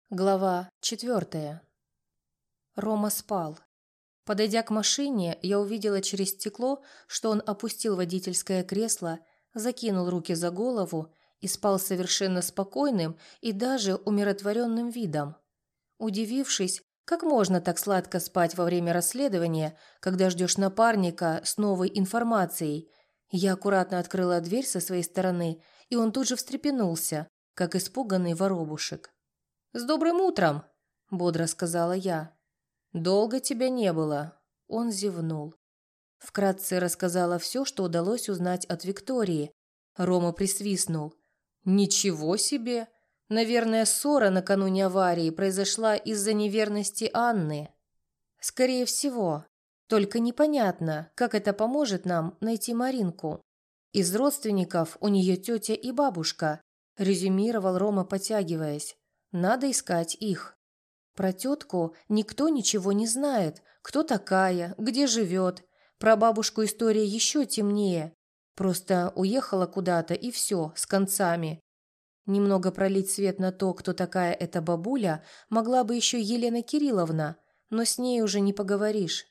Глава 4. Рома спал. Подойдя к машине, я увидела через стекло, что он опустил водительское кресло, закинул руки за голову и спал совершенно спокойным и даже умиротворенным видом. Удивившись, как можно так сладко спать во время расследования, когда ждешь напарника с новой информацией, я аккуратно открыла дверь со своей стороны, и он тут же встрепенулся, как испуганный воробушек. «С добрым утром!» – бодро сказала я. «Долго тебя не было!» – он зевнул. Вкратце рассказала все, что удалось узнать от Виктории. Рома присвистнул. «Ничего себе! Наверное, ссора накануне аварии произошла из-за неверности Анны». «Скорее всего. Только непонятно, как это поможет нам найти Маринку. Из родственников у нее тетя и бабушка», – резюмировал Рома, потягиваясь. «Надо искать их. Про тетку никто ничего не знает, кто такая, где живет. Про бабушку история еще темнее. Просто уехала куда-то и все, с концами. Немного пролить свет на то, кто такая эта бабуля, могла бы еще Елена Кирилловна, но с ней уже не поговоришь.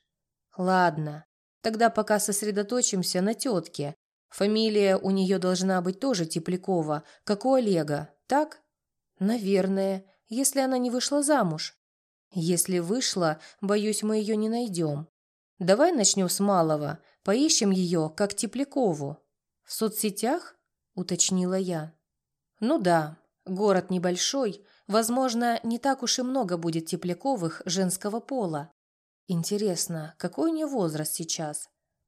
Ладно, тогда пока сосредоточимся на тетке. Фамилия у нее должна быть тоже Теплякова, как у Олега, так? Наверное, если она не вышла замуж. Если вышла, боюсь, мы ее не найдем. Давай начнем с малого, поищем ее, как Теплякову. В соцсетях? Уточнила я. Ну да, город небольшой, возможно, не так уж и много будет Тепляковых женского пола. Интересно, какой у нее возраст сейчас?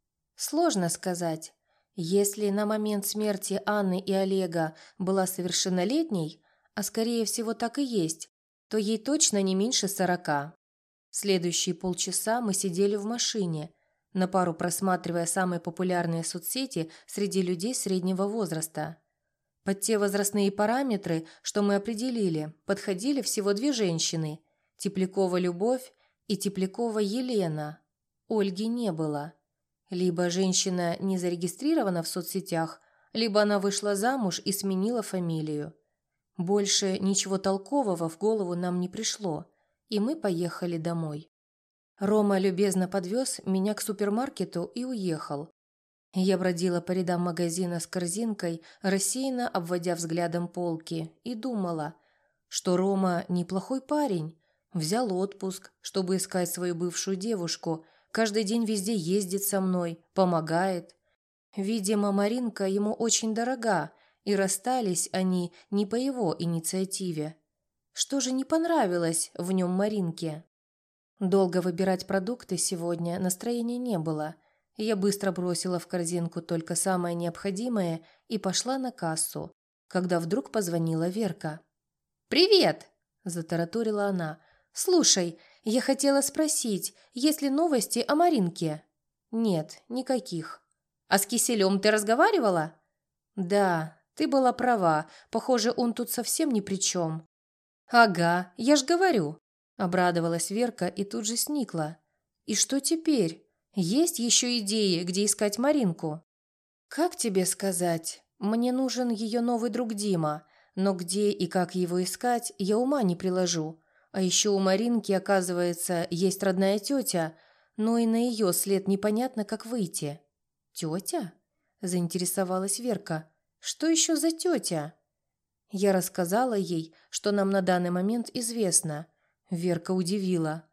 Сложно сказать. Если на момент смерти Анны и Олега была совершеннолетней, а скорее всего так и есть, то ей точно не меньше 40. Следующие полчаса мы сидели в машине, на пару просматривая самые популярные соцсети среди людей среднего возраста. Под те возрастные параметры, что мы определили, подходили всего две женщины – Теплякова Любовь и Теплякова Елена. Ольги не было. Либо женщина не зарегистрирована в соцсетях, либо она вышла замуж и сменила фамилию. Больше ничего толкового в голову нам не пришло, и мы поехали домой. Рома любезно подвез меня к супермаркету и уехал. Я бродила по рядам магазина с корзинкой, рассеянно обводя взглядом полки, и думала, что Рома неплохой парень. Взял отпуск, чтобы искать свою бывшую девушку, каждый день везде ездит со мной, помогает. Видимо, Маринка ему очень дорога, и расстались они не по его инициативе. Что же не понравилось в нем Маринке? Долго выбирать продукты сегодня настроения не было. Я быстро бросила в корзинку только самое необходимое и пошла на кассу, когда вдруг позвонила Верка. «Привет!» – затараторила она. «Слушай, я хотела спросить, есть ли новости о Маринке?» «Нет, никаких». «А с Киселем ты разговаривала?» «Да, ты была права. Похоже, он тут совсем ни при чем». «Ага, я ж говорю», – обрадовалась Верка и тут же сникла. «И что теперь? Есть еще идеи, где искать Маринку?» «Как тебе сказать? Мне нужен ее новый друг Дима, но где и как его искать, я ума не приложу. А еще у Маринки, оказывается, есть родная тетя, но и на ее след непонятно, как выйти». «Тетя?» – заинтересовалась Верка. «Что еще за тетя?» Я рассказала ей, что нам на данный момент известно. Верка удивила.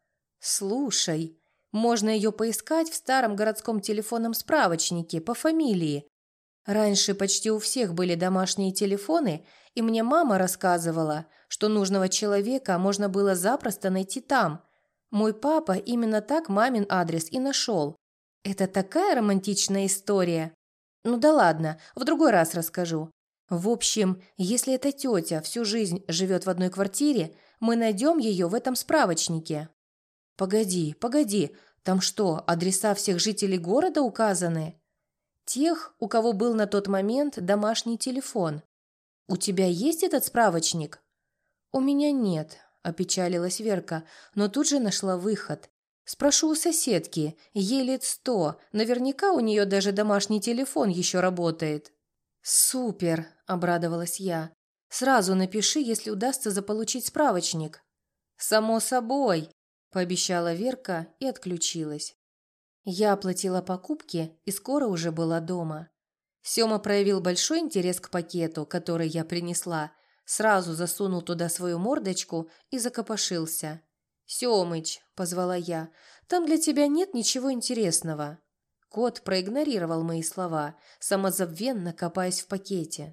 «Слушай, можно ее поискать в старом городском телефонном справочнике по фамилии. Раньше почти у всех были домашние телефоны, и мне мама рассказывала, что нужного человека можно было запросто найти там. Мой папа именно так мамин адрес и нашел. Это такая романтичная история. Ну да ладно, в другой раз расскажу. В общем, если эта тетя всю жизнь живет в одной квартире, мы найдем ее в этом справочнике». «Погоди, погоди, там что, адреса всех жителей города указаны?» «Тех, у кого был на тот момент домашний телефон. У тебя есть этот справочник?» «У меня нет», – опечалилась Верка, но тут же нашла выход. «Спрошу у соседки, ей лет 100, наверняка у нее даже домашний телефон еще работает». «Супер!» – обрадовалась я. «Сразу напиши, если удастся заполучить справочник». «Само собой», – пообещала Верка и отключилась. Я оплатила покупки и скоро уже была дома. Сёма проявил большой интерес к пакету, который я принесла, сразу засунул туда свою мордочку и закопошился. «Сёмыч», – позвала я, – «там для тебя нет ничего интересного». Кот проигнорировал мои слова, самозабвенно копаясь в пакете.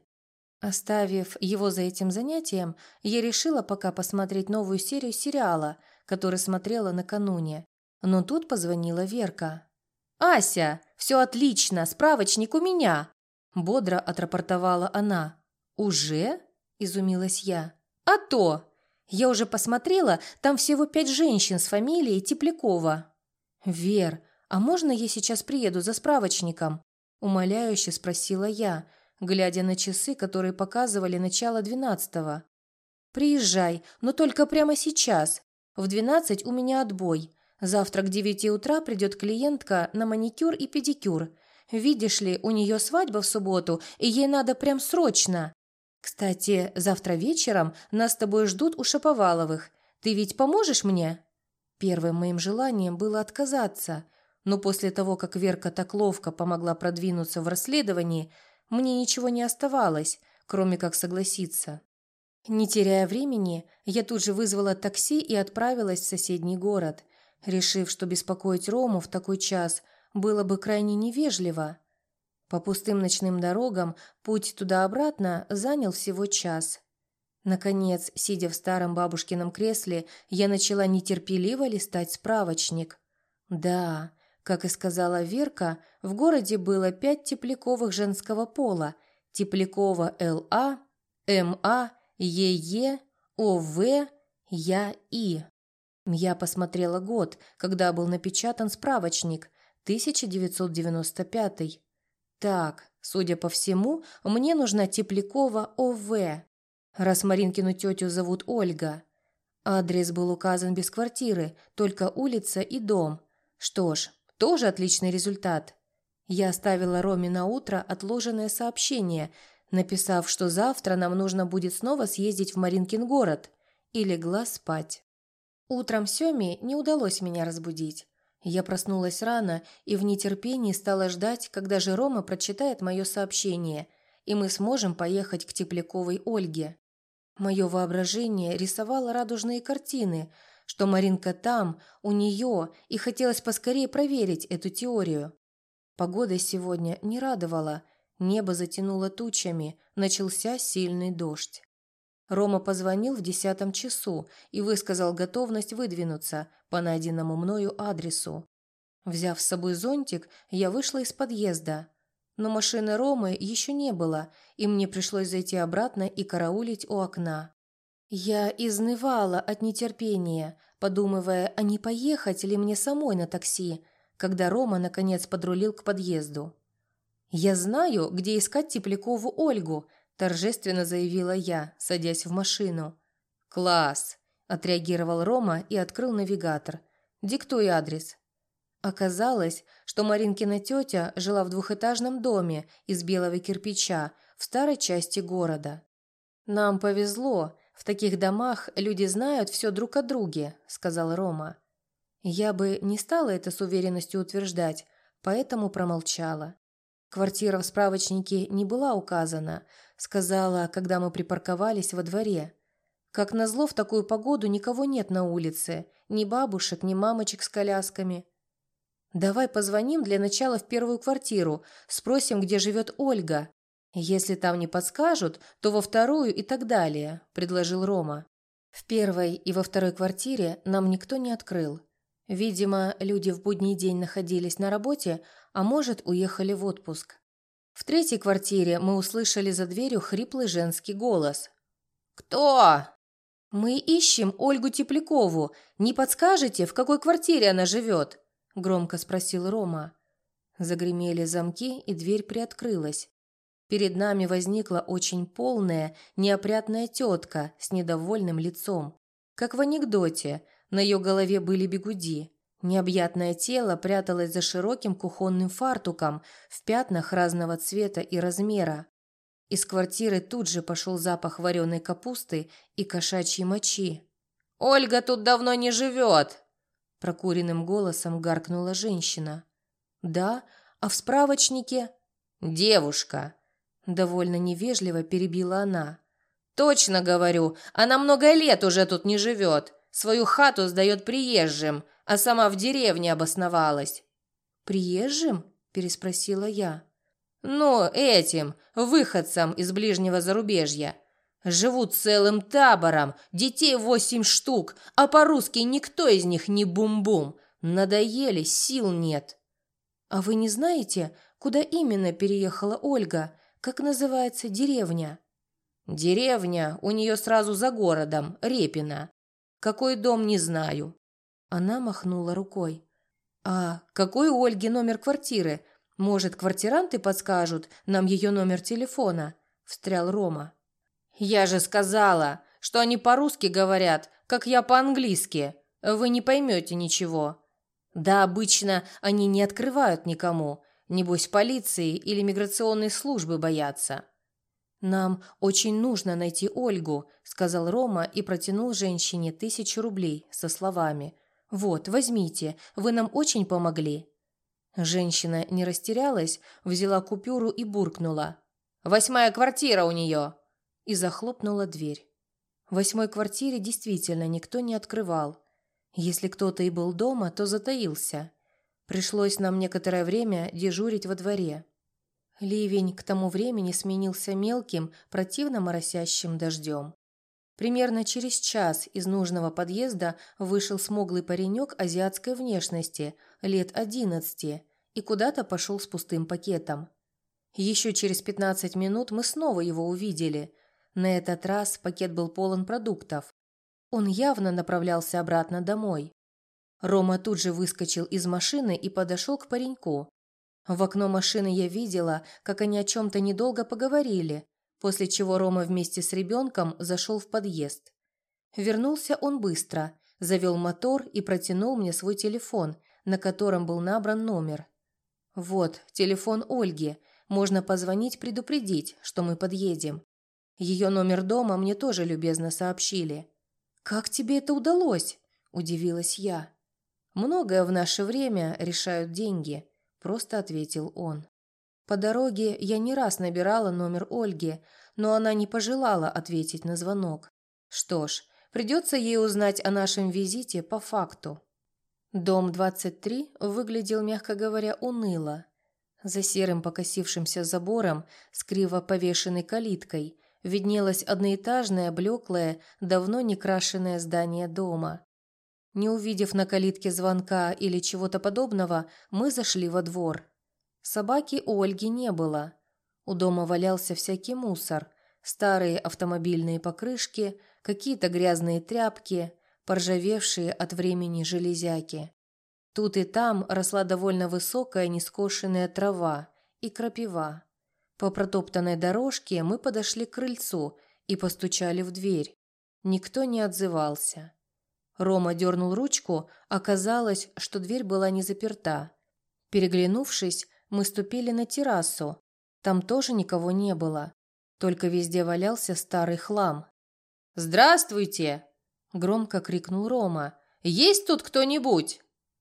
Оставив его за этим занятием, я решила пока посмотреть новую серию сериала, который смотрела накануне. Но тут позвонила Верка. «Ася, все отлично, справочник у меня!» Бодро отрапортовала она. «Уже?» – изумилась я. «А то! Я уже посмотрела, там всего 5 женщин с фамилией Теплякова». «Вер, а можно я сейчас приеду за справочником?» – умоляюще спросила я, глядя на часы, которые показывали начало 12-го. «Приезжай, но только прямо сейчас. В 12 у меня отбой. Завтра к 9 утра придет клиентка на маникюр и педикюр. Видишь ли, у нее свадьба в субботу, и ей надо прям срочно. Кстати, завтра вечером нас с тобой ждут у Шаповаловых. Ты ведь поможешь мне?» Первым моим желанием было отказаться, но после того, как Верка так ловко помогла продвинуться в расследовании, мне ничего не оставалось, кроме как согласиться. Не теряя времени, я тут же вызвала такси и отправилась в соседний город, решив, что беспокоить Рому в такой час было бы крайне невежливо. По пустым ночным дорогам путь туда-обратно занял всего час. Наконец, сидя в старом бабушкином кресле, я начала нетерпеливо листать справочник. Да, как и сказала Верка, в городе было 5 Тепляковых женского пола: Теплякова Л.А., М.А., Е.Е., О.В., Я.И. Я посмотрела год, когда был напечатан справочник, 1995. Так, судя по всему, мне нужна Теплякова О.В., раз Маринкину тетю зовут Ольга. Адрес был указан без квартиры, только улица и дом. Что ж, тоже отличный результат. Я оставила Роме на утро отложенное сообщение, написав, что завтра нам нужно будет снова съездить в Маринкин город, и легла спать. Утром Сёме не удалось меня разбудить. Я проснулась рано и в нетерпении стала ждать, когда же Рома прочитает мое сообщение, и мы сможем поехать к Тепляковой Ольге. Мое воображение рисовало радужные картины, что Маринка там, у нее, и хотелось поскорее проверить эту теорию. Погода сегодня не радовала, небо затянуло тучами, начался сильный дождь. Рома позвонил в 10 часу и высказал готовность выдвинуться по найденному мною адресу. Взяв с собой зонтик, я вышла из подъезда. Но машины Ромы еще не было, и мне пришлось зайти обратно и караулить у окна. Я изнывала от нетерпения, подумывая, а не поехать ли мне самой на такси, когда Рома наконец подрулил к подъезду. «Я знаю, где искать Теплякову Ольгу», – торжественно заявила я, садясь в машину. «Класс!» – отреагировал Рома и открыл навигатор. «Диктуй адрес». Оказалось, что Маринкина тетя жила в двухэтажном доме из белого кирпича в старой части города. «Нам повезло, в таких домах люди знают все друг о друге», – сказал Рома. Я бы не стала это с уверенностью утверждать, поэтому промолчала. Квартира в справочнике не была указана, сказала, когда мы припарковались во дворе. Как назло, в такую погоду никого нет на улице, ни бабушек, ни мамочек с колясками. «Давай позвоним для начала в первую квартиру, спросим, где живет Ольга. Если там не подскажут, то во вторую и так далее», – предложил Рома. В первой и во второй квартире нам никто не открыл. Видимо, люди в будний день находились на работе, а может, уехали в отпуск. В третьей квартире мы услышали за дверью хриплый женский голос. «Кто?» «Мы ищем Ольгу Теплякову. Не подскажете, в какой квартире она живет?» – громко спросил Рома. Загремели замки, и дверь приоткрылась. Перед нами возникла очень полная, неопрятная тетка с недовольным лицом. Как в анекдоте, на ее голове были бигуди. Необъятное тело пряталось за широким кухонным фартуком в пятнах разного цвета и размера. Из квартиры тут же пошел запах вареной капусты и кошачьей мочи. Ольга тут давно не живет!» Прокуренным голосом гаркнула женщина. «Да, а в справочнике...» «Девушка!» Довольно невежливо перебила она. «Точно говорю, она много лет уже тут не живет. Свою хату сдает приезжим, а сама в деревне обосновалась». «Приезжим?» – переспросила я. «Ну, этим, выходцам из ближнего зарубежья. Живут целым табором, детей 8 штук, а по-русски никто из них не бум-бум. Надоели, сил нет». «А вы не знаете, куда именно переехала Ольга? Как называется деревня?» «Деревня у нее сразу за городом, Репино. Какой дом, не знаю». Она махнула рукой. «А какой у Ольги номер квартиры? Может, квартиранты подскажут нам ее номер телефона?» – встрял Рома. «Я же сказала, что они по-русски говорят, как я по-английски. Вы не поймете ничего. Да обычно они не открывают никому. Небось, полиции или миграционной службы боятся». «Нам очень нужно найти Ольгу», – сказал Рома и протянул женщине 1000 рублей со словами: «Вот, возьмите, вы нам очень помогли». Женщина не растерялась, взяла купюру и буркнула: «8-я квартира у нее!» и захлопнула дверь. В 8-й квартире действительно никто не открывал. Если кто-то и был дома, то затаился. Пришлось нам некоторое время дежурить во дворе. Ливень к тому времени сменился мелким, противно моросящим дождем. Примерно через час из нужного подъезда вышел смуглый паренек азиатской внешности, лет 11, и куда-то пошел с пустым пакетом. Еще через 15 минут мы снова его увидели. На этот раз пакет был полон продуктов. Он явно направлялся обратно домой. Рома тут же выскочил из машины и подошел к пареньку. В окно машины я видела, как они о чем-то недолго поговорили, после чего Рома вместе с ребенком зашел в подъезд. Вернулся он быстро, завел мотор и протянул мне свой телефон, на котором был набран номер. «Вот, телефон Ольги, можно позвонить, предупредить, что мы подъедем. Ее номер дома мне тоже любезно сообщили». «Как тебе это удалось?» – удивилась я. «Многое в наше время решают деньги», – просто ответил он. По дороге я не раз набирала номер Ольги, но она не пожелала ответить на звонок. Что ж, придется ей узнать о нашем визите по факту. Дом 23 выглядел, мягко говоря, уныло. За серым покосившимся забором с криво повешенной калиткой виднелось одноэтажное, блеклое, давно не крашеное здание дома. Не увидев на калитке звонка или чего-то подобного, мы зашли во двор. Собаки у Ольги не было. У дома валялся всякий мусор, старые автомобильные покрышки, какие-то грязные тряпки, поржавевшие от времени железяки. Тут и там росла довольно высокая нескошенная трава и крапива. По протоптанной дорожке мы подошли к крыльцу и постучали в дверь. Никто не отзывался. Рома дернул ручку, оказалось, что дверь была не заперта. Переглянувшись, мы ступили на террасу. Там тоже никого не было. Только везде валялся старый хлам. «Здравствуйте!» – громко крикнул Рома. «Есть тут кто-нибудь?»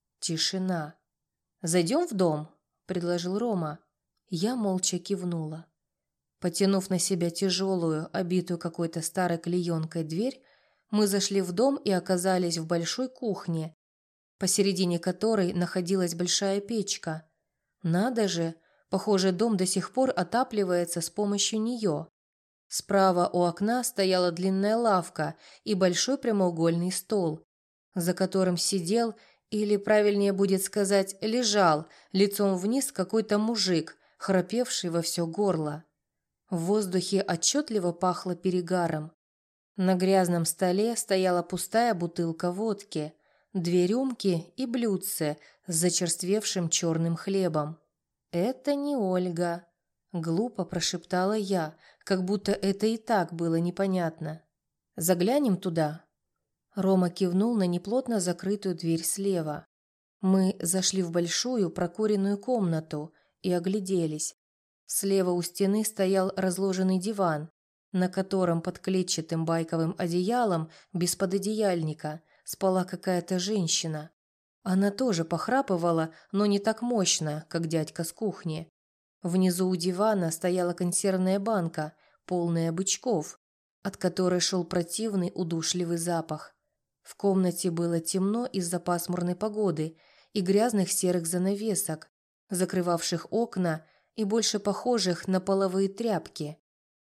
Тишина. «Зайдем в дом?» – предложил Рома. Я молча кивнула. Потянув на себя тяжелую, обитую какой-то старой клеенкой дверь, мы зашли в дом и оказались в большой кухне, посередине которой находилась большая печка. Надо же, похоже, дом до сих пор отапливается с помощью нее. Справа у окна стояла длинная лавка и большой прямоугольный стол, за которым сидел, или правильнее будет сказать, лежал, лицом вниз какой-то мужик, храпевший во все горло. В воздухе отчетливо пахло перегаром. На грязном столе стояла пустая бутылка водки, 2 рюмки и блюдце с зачерствевшим черным хлебом. «Это не Ольга», – глупо прошептала я, как будто это и так было непонятно. «Заглянем туда?» Рома кивнул на неплотно закрытую дверь слева. Мы зашли в большую прокуренную комнату и огляделись. Слева у стены стоял разложенный диван. на котором под клетчатым байковым одеялом без пододеяльника спала какая-то женщина. Она тоже похрапывала, но не так мощно, как дядька с кухни. Внизу у дивана стояла консервная банка, полная бычков, от которой шел противный удушливый запах. В комнате было темно из-за пасмурной погоды и грязных серых занавесок, закрывавших окна и больше похожих на половые тряпки.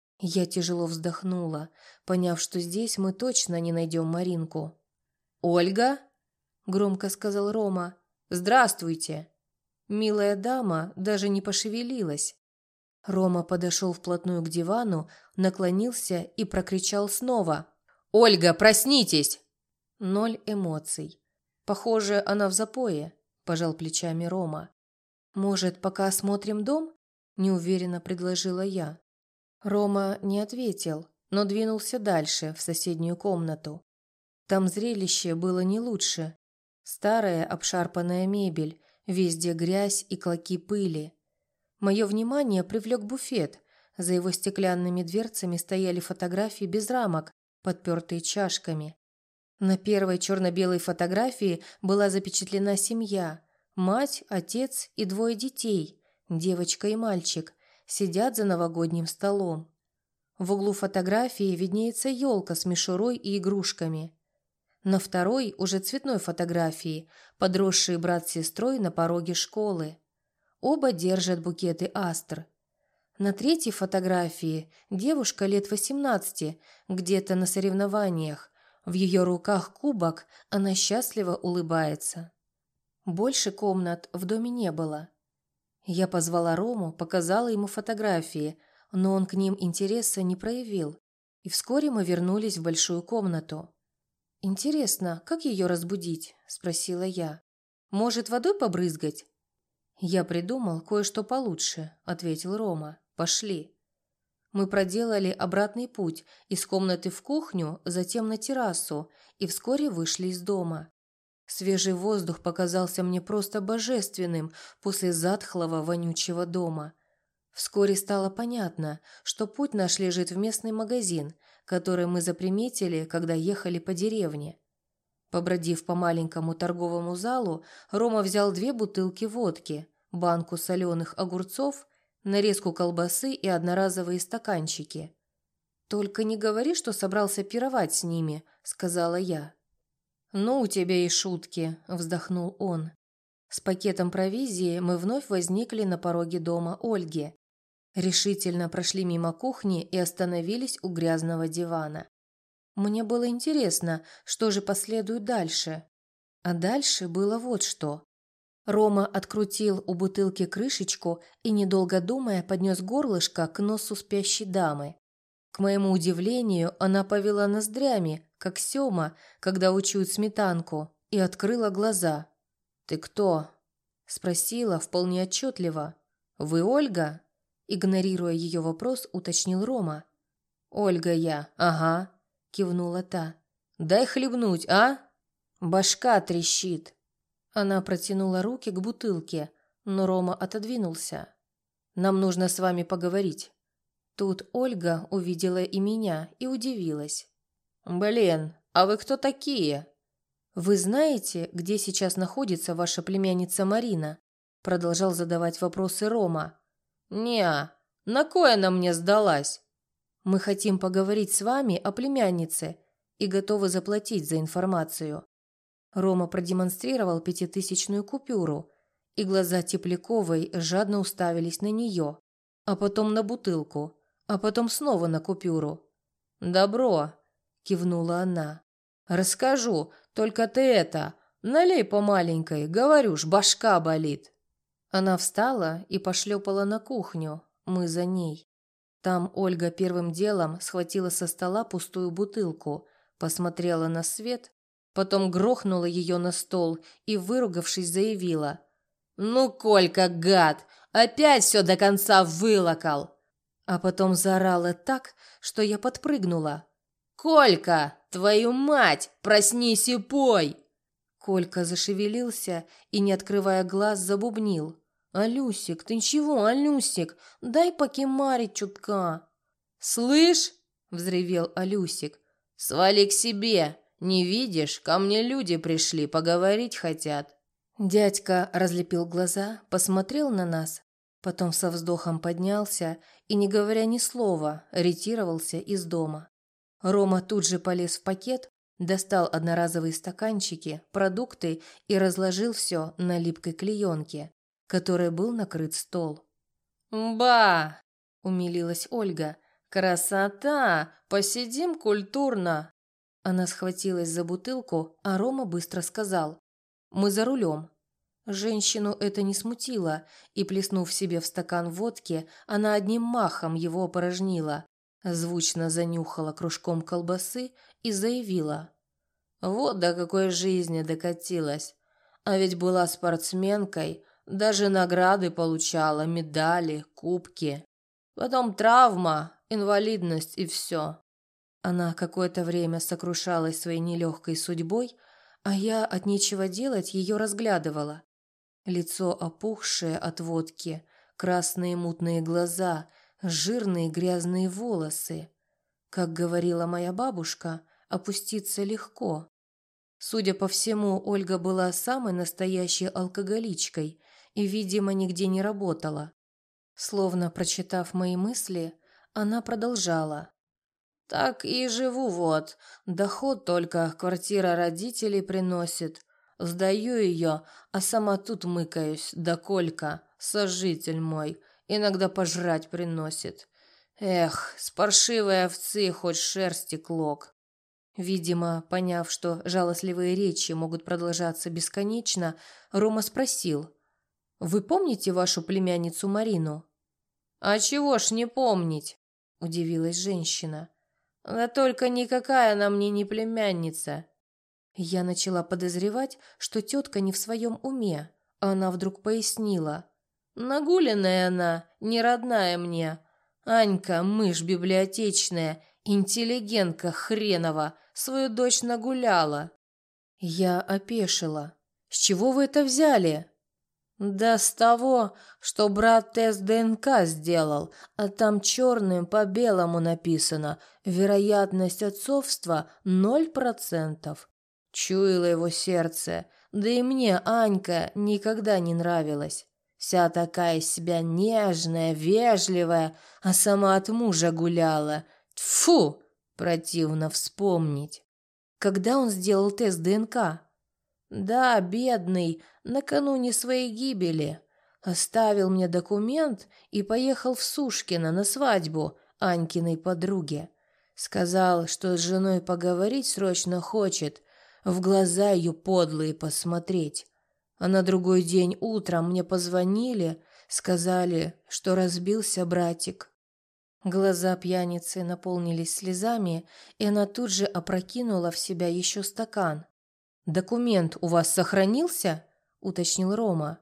Я тяжело вздохнула, поняв, что здесь мы точно не найдем Маринку. «Ольга?» – громко сказал Рома. «Здравствуйте!» Милая дама даже не пошевелилась. Рома подошел вплотную к дивану, наклонился и прокричал снова. «Ольга, проснитесь!» 0 эмоций. «Похоже, она в запое», – пожал плечами Рома. «Может, пока осмотрим дом?» – неуверенно предложила я. Рома не ответил, но двинулся дальше, в соседнюю комнату. Там зрелище было не лучше. Старая обшарпанная мебель, везде грязь и клоки пыли. Мое внимание привлек буфет. За его стеклянными дверцами стояли фотографии без рамок, подпертые чашками. На первой черно-белой фотографии была запечатлена семья. Мать, отец и 2 детей, девочка и мальчик, сидят за новогодним столом. В углу фотографии виднеется елка с мишурой и игрушками. На второй, уже цветной фотографии, подросшие брат с сестрой на пороге школы. Оба держат букеты астр. На третьей фотографии девушка лет 18, где-то на соревнованиях. В ее руках кубок, она счастливо улыбается. Больше комнат в доме не было. Я позвала Рому, показала ему фотографии, но он к ним интереса не проявил. И вскоре мы вернулись в большую комнату. «Интересно, как ее разбудить?» – спросила я. «Может, водой побрызгать?» «Я придумал кое-что получше», – ответил Рома. «Пошли». Мы проделали обратный путь из комнаты в кухню, затем на террасу, и вскоре вышли из дома. Свежий воздух показался мне просто божественным после затхлого вонючего дома. Вскоре стало понятно, что путь наш лежит в местный магазин, который мы заприметили, когда ехали по деревне. Побродив по маленькому торговому залу, Рома взял 2 бутылки водки, банку соленых огурцов, нарезку колбасы и одноразовые стаканчики. «Только не говори, что собрался пировать с ними», — сказала я. «Ну, у тебя и шутки», — вздохнул он. С пакетом провизии мы вновь возникли на пороге дома Ольги. Решительно прошли мимо кухни и остановились у грязного дивана. Мне было интересно, что же последует дальше. А дальше было вот что. Рома открутил у бутылки крышечку и, недолго думая, поднес горлышко к носу спящей дамы. К моему удивлению, она повела ноздрями, как Сёма, когда учует сметанку, и открыла глаза. «Ты кто?» – спросила вполне отчетливо. «Вы Ольга?» – игнорируя ее вопрос, уточнил Рома. «Ольга я, ага», – кивнула та. «Дай хлебнуть, а?» «Башка трещит». Она протянула руки к бутылке, но Рома отодвинулся. «Нам нужно с вами поговорить». Тут Ольга увидела и меня и удивилась. «Блин, а вы кто такие?» «Вы знаете, где сейчас находится ваша племянница Марина?» Продолжал задавать вопросы Рома. «Не, на кой она мне сдалась?» «Мы хотим поговорить с вами о племяннице и готовы заплатить за информацию». Рома продемонстрировал 5000-ную купюру, и глаза Тепляковой жадно уставились на нее, а потом на бутылку, а потом снова на купюру. «Добро», – кивнула она. «Расскажу, только ты это, налей по маленькой, говорю ж, башка болит». Она встала и пошлепала на кухню, мы за ней. Там Ольга первым делом схватила со стола пустую бутылку, посмотрела на свет, потом грохнула ее на стол и, выругавшись, заявила: «Ну, Колька, гад, опять все до конца вылокал!» А потом заорала так, что я подпрыгнула. «Колька, твою мать, проснись и пой!» Колька зашевелился и, не открывая глаз, забубнил: «Алюсик, ты чего, Алюсик? Дай покемарить чутка!» «Слышь!» – взревел Алюсик. «Свали к себе! Не видишь, ко мне люди пришли, поговорить хотят». Дядька разлепил глаза, посмотрел на нас, потом со вздохом поднялся и, не говоря ни слова, ретировался из дома. Рома тут же полез в пакет, достал одноразовые стаканчики, продукты и разложил все на липкой клеенке, которой был накрыт стол. «Ба!» – умилилась Ольга. «Красота! Посидим культурно!» Она схватилась за бутылку, а Рома быстро сказал: «Мы за рулем». Женщину это не смутило, и, плеснув себе в стакан водки, она одним махом его опорожнила, звучно занюхала кружком колбасы и заявила: «Вот до какой жизни докатилась. А ведь была спортсменкой, даже награды получала, медали, кубки. Потом травма, инвалидность и все». Она какое-то время сокрушалась своей нелегкой судьбой, а я от нечего делать ее разглядывала. Лицо опухшее от водки, красные мутные глаза, жирные грязные волосы. Как говорила моя бабушка, опуститься легко. Судя по всему, Ольга была самой настоящей алкоголичкой и, видимо, нигде не работала. Словно прочитав мои мысли, она продолжала: «Так и живу вот. Доход только квартира родителей приносит. Сдаю ее, а сама тут мыкаюсь. Да Колька, сожитель мой, иногда пожрать приносит. Эх, с паршивой овцы хоть шерсти клок». Видимо, поняв, что жалостливые речи могут продолжаться бесконечно, Рома спросил: «Вы помните вашу племянницу Марину?» «А чего ж не помнить?» – удивилась женщина. «Да только никакая она мне не племянница». Я начала подозревать, что тетка не в своем уме, а она вдруг пояснила: «Нагуленная она, не родная мне. Анька, мышь библиотечная, интеллигентка хренова, свою дочь нагуляла». Я опешила. «С чего вы это взяли?» «Да с того, что брат тест ДНК сделал, а там черным по белому написано: вероятность отцовства 0%. Чуяло его сердце, да и мне Анька никогда не нравилась. Вся такая из себя нежная, вежливая, а сама от мужа гуляла. Тьфу, противно вспомнить». «Когда он сделал тест ДНК?» «Да, бедный, накануне своей гибели. Оставил мне документ и поехал в Сушкино на свадьбу Анькиной подруги. Сказал, что с женой поговорить срочно хочет, в глаза ее подлые посмотреть. А на другой день утром мне позвонили, сказали, что разбился братик». Глаза пьяницы наполнились слезами, и она тут же опрокинула в себя еще стакан. «Документ у вас сохранился?» – уточнил Рома.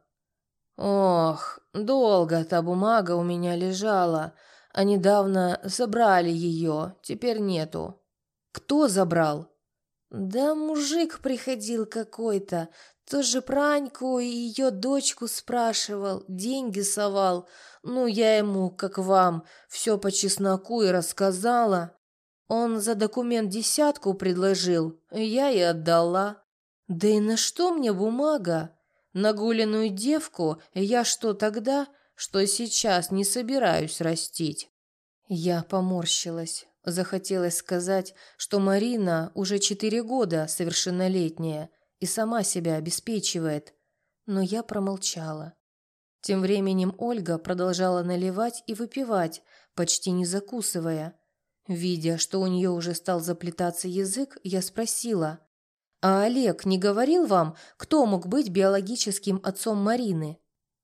«Ох, долго та бумага у меня лежала, а недавно забрали ее, теперь нету». «Кто забрал?» «Да мужик приходил какой-то, тоже про Аньку и ее дочку спрашивал, деньги совал. Ну, я ему, как вам, все по чесноку и рассказала. Он за документ 10 предложил, я и отдала. Да и на что мне бумага? Нагуленную девку я что тогда, что сейчас не собираюсь растить». Я поморщилась. Захотелось сказать, что Марина уже 4 года совершеннолетняя и сама себя обеспечивает, но я промолчала. Тем временем Ольга продолжала наливать и выпивать, почти не закусывая. Видя, что у нее уже стал заплетаться язык, я спросила: «А Олег не говорил вам, кто мог быть биологическим отцом Марины?»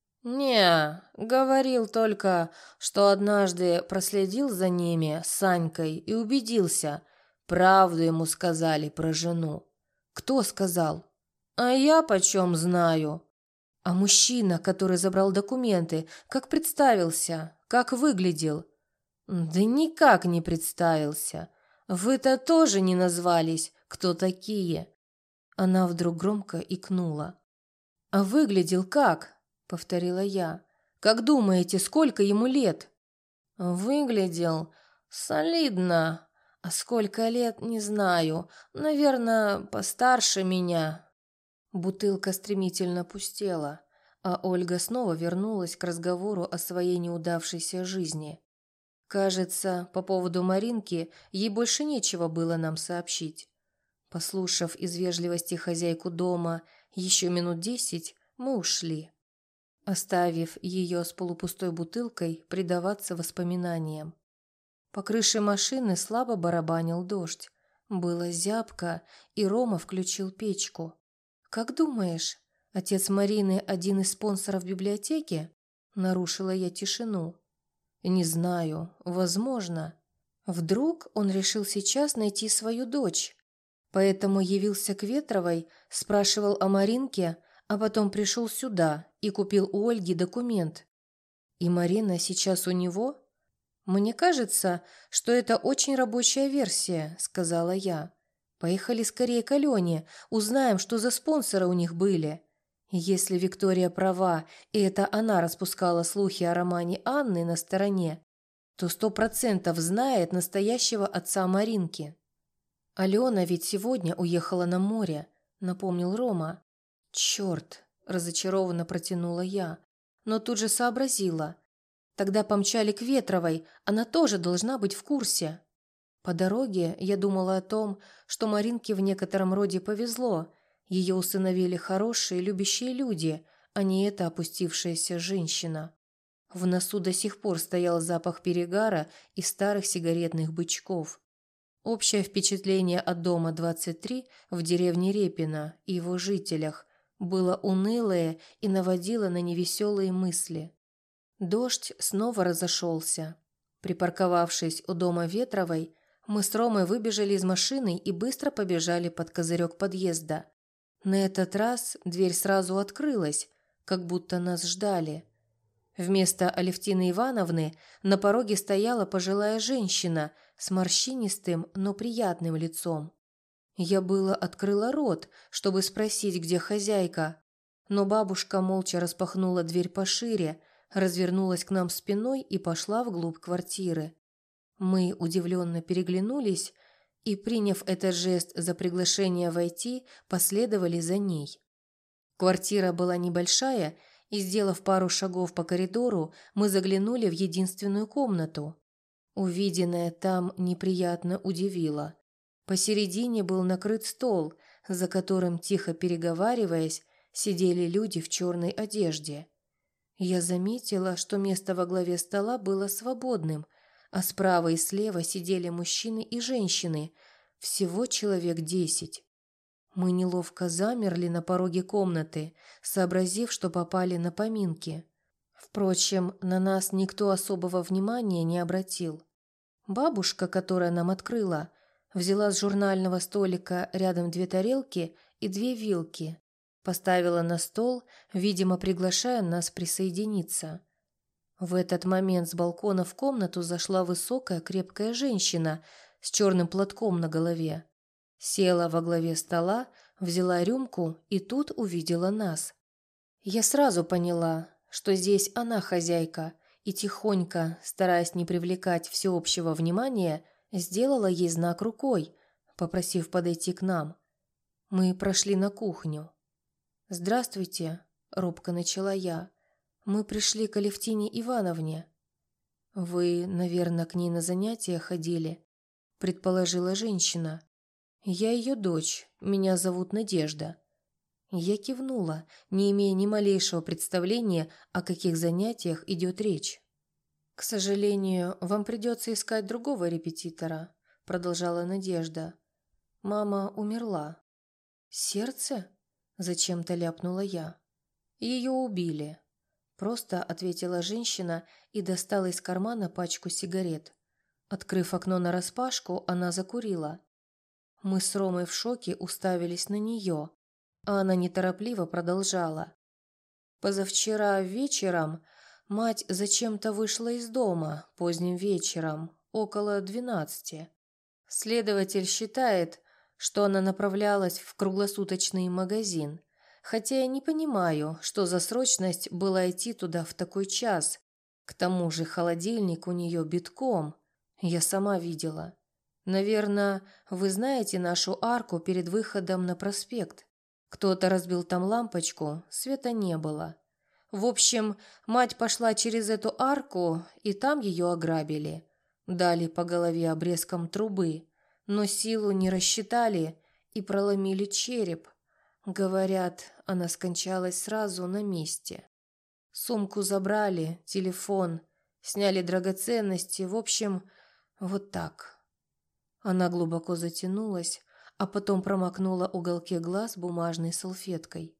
«Не, говорил только, что однажды проследил за ними с Санькой и убедился, правду ему сказали про жену». «Кто сказал?» «А я почем знаю?» «А мужчина, который забрал документы, как представился, как выглядел?» «Да никак не представился. Вы-то тоже не назвались, кто такие». Она вдруг громко икнула. «А выглядел как?» — повторила я. «Как думаете, сколько ему лет?» «Выглядел солидно. А сколько лет, не знаю. Наверное, постарше меня. Бутылка стремительно пустела, а Ольга снова вернулась к разговору о своей неудавшейся жизни. Кажется, по поводу Маринки ей больше нечего было нам сообщить. Послушав из вежливости хозяйку дома еще минут 10, мы ушли, оставив ее с полупустой бутылкой предаваться воспоминаниям. По крыше машины слабо барабанил дождь. Было зябко, и Рома включил печку. «Как думаешь, отец Марины один из спонсоров библиотеки?» Нарушила я тишину. «Не знаю, возможно. Вдруг он решил сейчас найти свою дочь, поэтому явился к Ветровой, спрашивал о Маринке, а потом пришел сюда и купил у Ольги документ. И Марина сейчас у него?» «Мне кажется, что это очень рабочая версия», — сказала я. «Поехали скорее к Алене, узнаем, что за спонсоры у них были. Если Виктория права, и это она распускала слухи о романе Анны на стороне, то 100% знает настоящего отца Маринки». «Алена ведь сегодня уехала на море», — напомнил Рома. «Черт», — разочарованно протянула я, но тут же сообразила. Тогда помчали к Ветровой, она тоже должна быть в курсе. По дороге я думала о том, что Маринке в некотором роде повезло. Ее усыновили хорошие, любящие люди, а не эта опустившаяся женщина. В носу до сих пор стоял запах перегара и старых сигаретных бычков. Общее впечатление от дома 23 в деревне Репино и его жителях было унылое и наводило на невеселые мысли. Дождь снова разошелся. Припарковавшись у дома Ветровой, мы с Ромой выбежали из машины и быстро побежали под козырек подъезда. На этот раз дверь сразу открылась, как будто нас ждали. Вместо Алевтины Ивановны на пороге стояла пожилая женщина с морщинистым, но приятным лицом. Я было открыла рот, чтобы спросить, где хозяйка, но бабушка молча распахнула дверь пошире, развернулась к нам спиной и пошла вглубь квартиры. Мы удивленно переглянулись и, приняв этот жест за приглашение войти, последовали за ней. Квартира была небольшая, и, сделав пару шагов по коридору, мы заглянули в единственную комнату. Увиденное там неприятно удивило. Посередине был накрыт стол, за которым, тихо переговариваясь, сидели люди в черной одежде. Я заметила, что место во главе стола было свободным, а справа и слева сидели мужчины и женщины, всего человек 10. Мы неловко замерли на пороге комнаты, сообразив, что попали на поминки. Впрочем, на нас никто особого внимания не обратил. Бабушка, которая нам открыла, взяла с журнального столика рядом 2 тарелки и 2 вилки, поставила на стол, видимо, приглашая нас присоединиться. В этот момент с балкона в комнату зашла высокая, крепкая женщина с черным платком на голове. Села во главе стола, взяла рюмку и тут увидела нас. Я сразу поняла, что здесь она хозяйка, и тихонько, стараясь не привлекать всеобщего внимания, сделала ей знак рукой, попросив подойти к нам. Мы прошли на кухню. «Здравствуйте», — робко начала я. «Мы пришли к Алевтине Ивановне». «Вы, наверное, к ней на занятия ходили», — предположила женщина. «Я ее дочь, меня зовут Надежда». Я кивнула, не имея ни малейшего представления, о каких занятиях идет речь. «К сожалению, вам придется искать другого репетитора», — продолжала Надежда. «Мама умерла». «Сердце?» — зачем-то ляпнула я. «Ее убили», — просто ответила женщина и достала из кармана пачку сигарет. Открыв окно нараспашку, она закурила. Мы с Ромой в шоке уставились на нее, а она неторопливо продолжала. «Позавчера вечером мать зачем-то вышла из дома поздним вечером, около 12. Следователь считает, что она направлялась в круглосуточный магазин, хотя я не понимаю, что за срочность было идти туда в такой час. К тому же холодильник у нее битком, я сама видела. Наверное, вы знаете нашу арку перед выходом на проспект. Кто-то разбил там лампочку, света не было. В общем, мать пошла через эту арку, и там ее ограбили. Дали по голове обрезком трубы, но силу не рассчитали и проломили череп. Говорят, она скончалась сразу на месте. Сумку забрали, телефон, сняли драгоценности, в общем, вот так. Она глубоко затянулась, а потом промокнула уголки глаз бумажной салфеткой.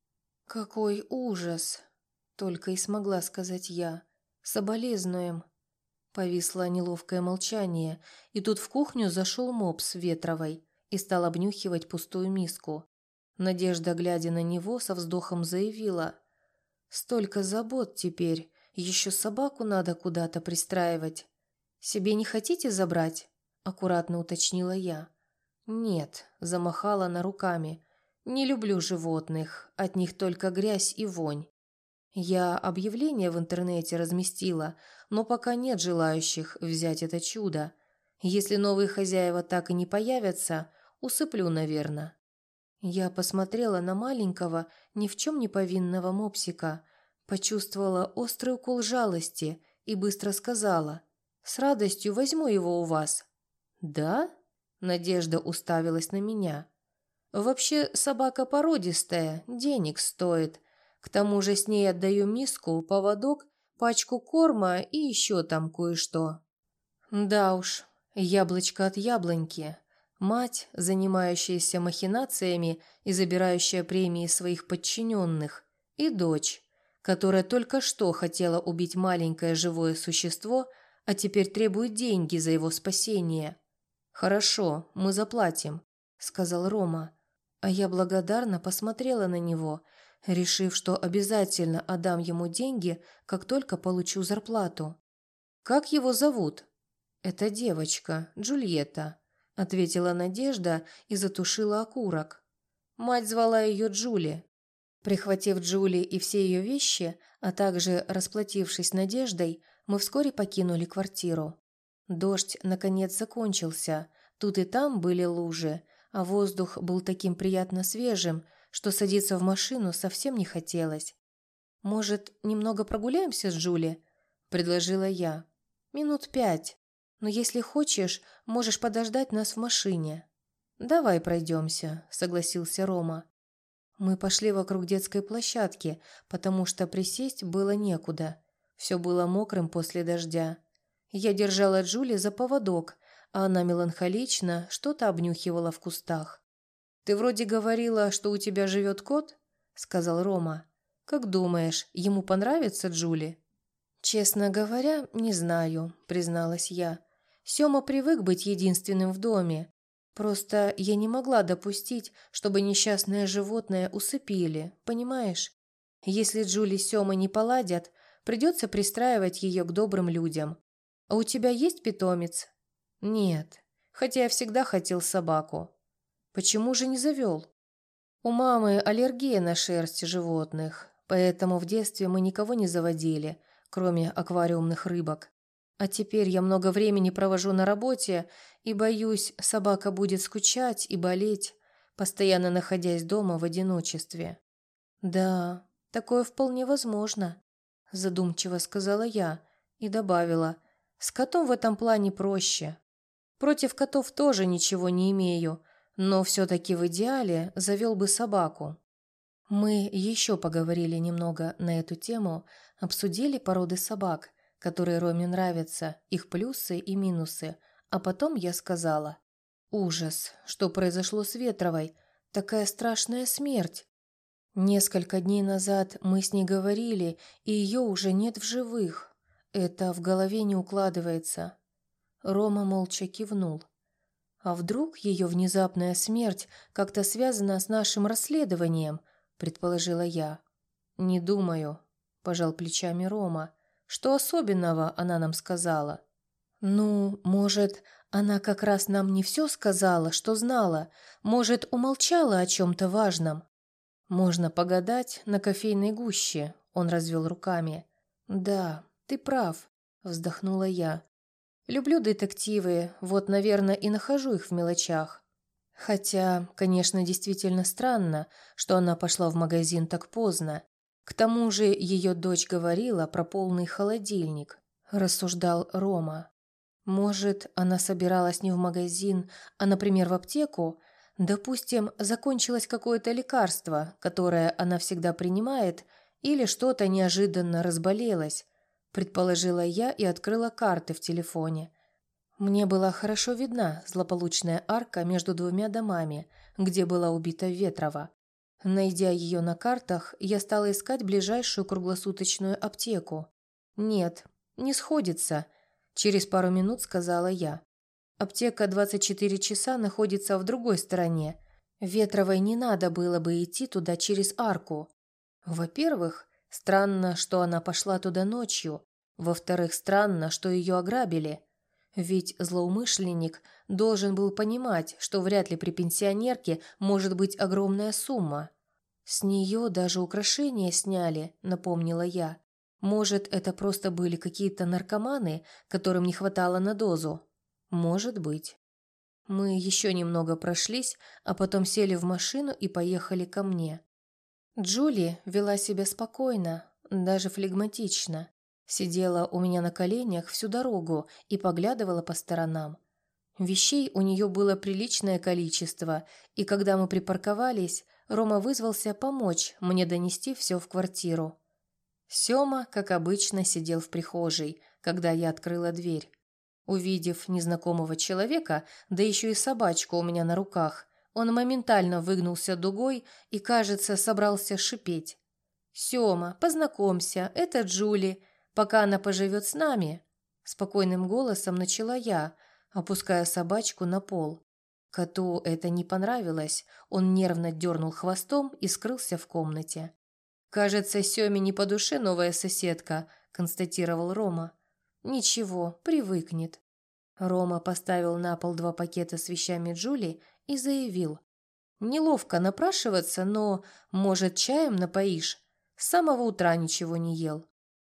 «Какой ужас!» — только и смогла сказать я. «Соболезнуем». Повисло неловкое молчание, и тут в кухню зашел мопс Ветровой и стал обнюхивать пустую миску. Надежда, глядя на него, со вздохом заявила: «Столько забот теперь, еще собаку надо куда-то пристраивать. Себе не хотите забрать?» — аккуратно уточнила я. «Нет», — замахала она руками, — «не люблю животных, от них только грязь и вонь. Я объявление в интернете разместила, но пока нет желающих взять это чудо. Если новые хозяева так и не появятся, усыплю, наверное». Я посмотрела на маленького, ни в чем не повинного мопсика, почувствовала острый укол жалости и быстро сказала: «С радостью возьму его у вас». «Да?» — Надежда уставилась на меня. «Вообще собака породистая, денег стоит. К тому же с ней отдаю миску, поводок, пачку корма и еще там кое-что». Да уж, яблочко от яблоньки. Мать, занимающаяся махинациями и забирающая премии своих подчиненных, и дочь, которая только что хотела убить маленькое живое существо, а теперь требует деньги за его спасение. «Хорошо, мы заплатим», — сказал Рома. А я благодарно посмотрела на него, решив, что обязательно отдам ему деньги, как только получу зарплату. «Как его зовут?» «Это девочка, Джульетта», — ответила Надежда и затушила окурок. Мать звала ее Джули. Прихватив Джули и все ее вещи, а также расплатившись с Надеждой, мы вскоре покинули квартиру. Дождь, наконец, закончился. Тут и там были лужи, а воздух был таким приятно свежим, что садиться в машину совсем не хотелось. «Может, немного прогуляемся с Джули?» – предложила я. «Минут 5. Но если хочешь, можешь подождать нас в машине». «Давай пройдемся», – согласился Рома. Мы пошли вокруг детской площадки, потому что присесть было некуда. Все было мокрым после дождя. Я держала Джули за поводок, а она меланхолично что-то обнюхивала в кустах. «Ты вроде говорила, что у тебя живет кот?» – сказал Рома. «Как думаешь, ему понравится Джули?» «Честно говоря, не знаю», – призналась я. «Сёма привык быть единственным в доме. Просто я не могла допустить, чтобы несчастное животное усыпили, понимаешь? Если Джули с Сёмой не поладят, придется пристраивать ее к добрым людям. А у тебя есть питомец?» «Нет, хотя я всегда хотел собаку». «Почему же не завел?» «У мамы аллергия на шерсть животных, поэтому в детстве мы никого не заводили, кроме аквариумных рыбок. А теперь я много времени провожу на работе и боюсь, собака будет скучать и болеть, постоянно находясь дома в одиночестве». «Да, такое вполне возможно», – задумчиво сказала я и добавила: «с котом в этом плане проще. Против котов тоже ничего не имею, но все-таки в идеале завел бы собаку». Мы еще поговорили немного на эту тему, обсудили породы собак, которые Роме нравятся, их плюсы и минусы, а потом я сказала: «Ужас, что произошло с Ветровой, такая страшная смерть. Несколько дней назад мы с ней говорили, и ее уже нет в живых. Это в голове не укладывается». Рома молча кивнул. «А вдруг ее внезапная смерть как-то связана с нашим расследованием?» – предположила я. «Не думаю», – пожал плечами Рома. «Что особенного она нам сказала?» «Ну, может, она как раз нам не все сказала, что знала, может, умолчала о чем-то важном?» «Можно погадать на кофейной гуще», – он развел руками. «Да, ты прав», – вздохнула я. Люблю детективы, вот, наверное, и нахожу их в мелочах. Хотя, конечно, действительно странно, что она пошла в магазин так поздно. К тому же ее дочь говорила про полный холодильник, рассуждал Рома. Может, она собиралась не в магазин, а, например, в аптеку? Допустим, закончилось какое-то лекарство, которое она всегда принимает, или что-то неожиданно разболелось, предположила я и открыла карты в телефоне. Мне была хорошо видна злополучная арка между двумя домами, где была убита Ветрова. Найдя ее на картах, я стала искать ближайшую круглосуточную аптеку. Нет, не сходится, через пару минут сказала я. Аптека 24 часа находится в другой стороне. Ветровой не надо было бы идти туда через арку. Во-первых, странно, что она пошла туда ночью. Во-вторых, странно, что ее ограбили. Ведь злоумышленник должен был понимать, что вряд ли при пенсионерке может быть огромная сумма. «С нее даже украшения сняли», — напомнила я. «Может, это просто были какие-то наркоманы, которым не хватало на дозу?» «Может быть». Мы еще немного прошлись, а потом сели в машину и поехали ко мне. Джули вела себя спокойно, даже флегматично. Сидела у меня на коленях всю дорогу и поглядывала по сторонам. Вещей у нее было приличное количество, и когда мы припарковались, Рома вызвался помочь мне донести все в квартиру. Сёма, как обычно, сидел в прихожей, когда я открыла дверь. Увидев незнакомого человека, да еще и собачку у меня на руках, он моментально выгнулся дугой и, кажется, собрался шипеть. «Сёма, познакомься, это Джули, пока она поживет с нами», – спокойным голосом начала я, опуская собачку на пол. Коту это не понравилось, он нервно дернул хвостом и скрылся в комнате. «Кажется, Сёме не по душе новая соседка», – констатировал Рома. «Ничего, привыкнет». Рома поставил на пол 2 пакета с вещами Джули и заявил. «Неловко напрашиваться, но, может, чаем напоишь? С самого утра ничего не ел».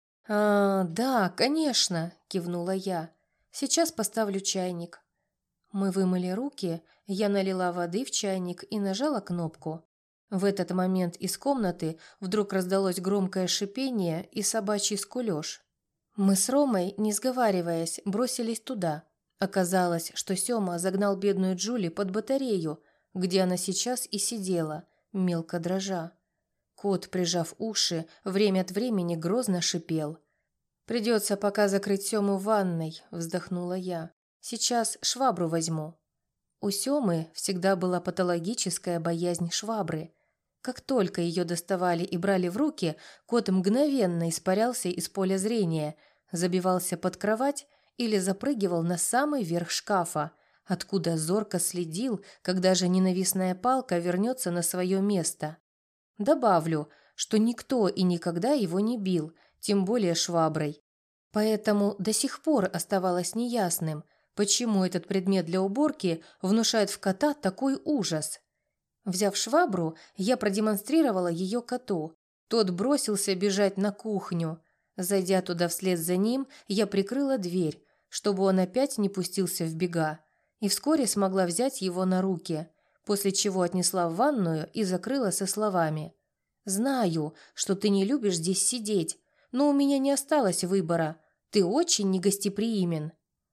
Да, конечно», – кивнула я. «Сейчас поставлю чайник». Мы вымыли руки, я налила воды в чайник и нажала кнопку. В этот момент из комнаты вдруг раздалось громкое шипение и собачий скулёж. Мы с Ромой, не сговариваясь, бросились туда. Оказалось, что Сёма загнал бедную Джули под батарею, где она сейчас и сидела, мелко дрожа. Кот, прижав уши, время от времени грозно шипел. «Придется пока закрыть Сёму в ванной», – вздохнула я. «Сейчас швабру возьму». У Сёмы всегда была патологическая боязнь швабры. Как только ее доставали и брали в руки, кот мгновенно испарялся из поля зрения, забивался под кровать или запрыгивал на самый верх шкафа, откуда зорко следил, когда же ненавистная палка вернется на свое место. Добавлю, что никто и никогда его не бил, тем более шваброй. Поэтому до сих пор оставалось неясным, почему этот предмет для уборки внушает в кота такой ужас. Взяв швабру, я продемонстрировала ее коту. Тот бросился бежать на кухню. Зайдя туда вслед за ним, я прикрыла дверь, чтобы он опять не пустился в бега, и вскоре смогла взять его на руки, после чего отнесла в ванную и закрыла со словами: «Знаю, что ты не любишь здесь сидеть, но у меня не осталось выбора. Ты очень негостеприимен».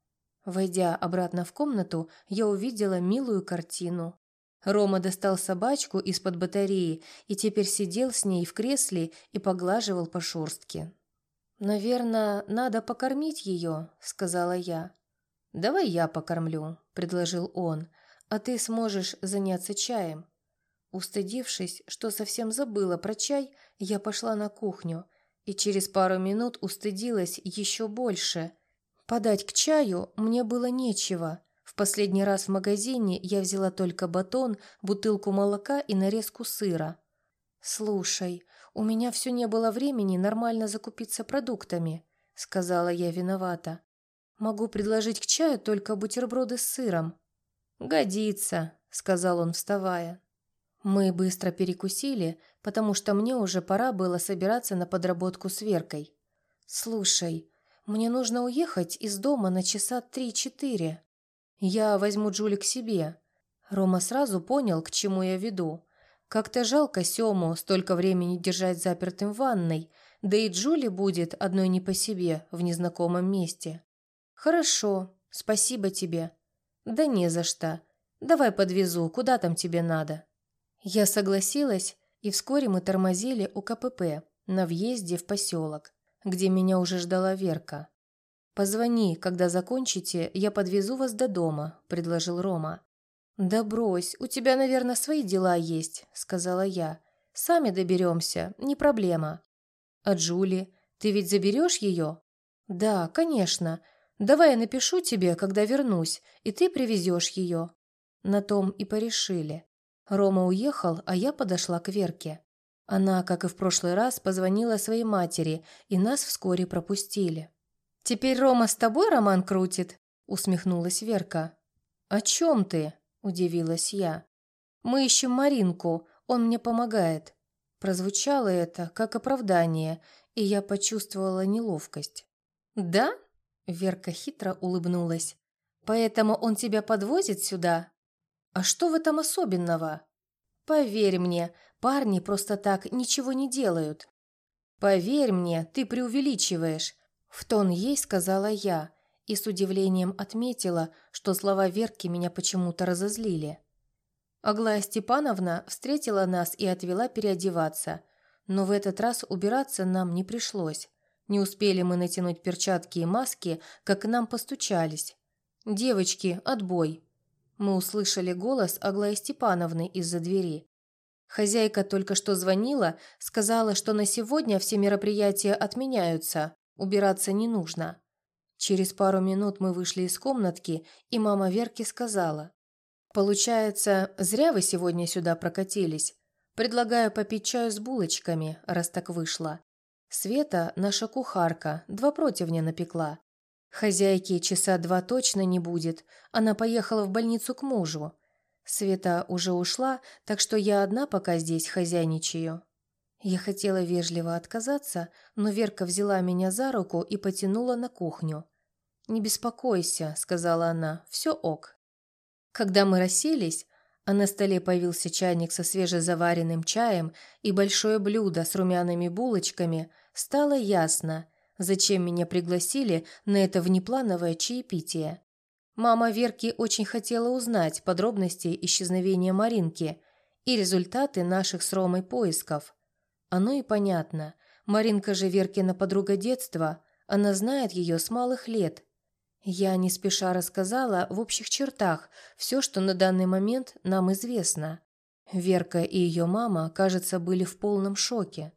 Войдя обратно в комнату, я увидела милую картину. Рома достал собачку из-под батареи и теперь сидел с ней в кресле и поглаживал по шерстке. «Наверное, надо покормить ее», — сказала я. «Давай я покормлю», — предложил он, «а ты сможешь заняться чаем». Устыдившись, что совсем забыла про чай, я пошла на кухню и через пару минут устыдилась еще больше. Подать к чаю мне было нечего. В последний раз в магазине я взяла только батон, бутылку молока и нарезку сыра. «Слушай, у меня все не было времени нормально закупиться продуктами», — сказала я виновата. «Могу предложить к чаю только бутерброды с сыром». «Годится», — сказал он, вставая. Мы быстро перекусили, потому что мне уже пора было собираться на подработку с Веркой. «Слушай, Мне нужно уехать из дома на часа 3-4. Я возьму Джули к себе». Рома сразу понял, к чему я веду. Как-то жалко Сему столько времени держать запертым в ванной, да и Джули будет одной не по себе в незнакомом месте. «Хорошо, спасибо тебе». «Да не за что. Давай подвезу, куда там тебе надо». Я согласилась, и вскоре мы тормозили у КПП на въезде в поселок, где меня уже ждала Верка. «Позвони, когда закончите, я подвезу вас до дома», – предложил Рома. «Да брось, у тебя, наверное, свои дела есть», – сказала я. «Сами доберемся, не проблема». «А Джули, ты ведь заберешь ее?» «Да, конечно. Давай я напишу тебе, когда вернусь, и ты привезешь ее». На том и порешили. Рома уехал, а я подошла к Верке. Она, как и в прошлый раз, позвонила своей матери, и нас вскоре пропустили. «Теперь Рома с тобой роман крутит?» – усмехнулась Верка. «О чем ты?» – удивилась я. «Мы ищем Маринку, он мне помогает». Прозвучало это как оправдание, и я почувствовала неловкость. «Да?» – Верка хитро улыбнулась. «Поэтому он тебя подвозит сюда?» «А что в этом особенного?» «Поверь мне, парни просто так ничего не делают». «Поверь мне, ты преувеличиваешь», – в тон ей сказала я, и с удивлением отметила, что слова Верки меня почему-то разозлили. Аглая Степановна встретила нас и отвела переодеваться, но в этот раз убираться нам не пришлось. Не успели мы натянуть перчатки и маски, как к нам постучались. «Девочки, отбой!» Мы услышали голос Аглаи Степановны из-за двери. Хозяйка только что звонила, сказала, что на сегодня все мероприятия отменяются, убираться не нужно. Через пару минут мы вышли из комнатки, и мама Верки сказала: «Получается, зря вы сегодня сюда прокатились. Предлагаю попить чаю с булочками, раз так вышло. Света, наша кухарка, 2 противня напекла. Хозяйки часа 2 точно не будет, она поехала в больницу к мужу. Света уже ушла, так что я одна пока здесь хозяйничаю». Я хотела вежливо отказаться, но Верка взяла меня за руку и потянула на кухню. «Не беспокойся», — сказала она, — «все ок». Когда мы расселись, а на столе появился чайник со свежезаваренным чаем и большое блюдо с румяными булочками, стало ясно, зачем меня пригласили на это внеплановое чаепитие. Мама Верки очень хотела узнать подробности исчезновения Маринки и результаты наших с Ромой поисков. Оно и понятно. Маринка же Веркина подруга детства, она знает ее с малых лет. Я не спеша рассказала в общих чертах все, что на данный момент нам известно. Верка и ее мама, кажется, были в полном шоке.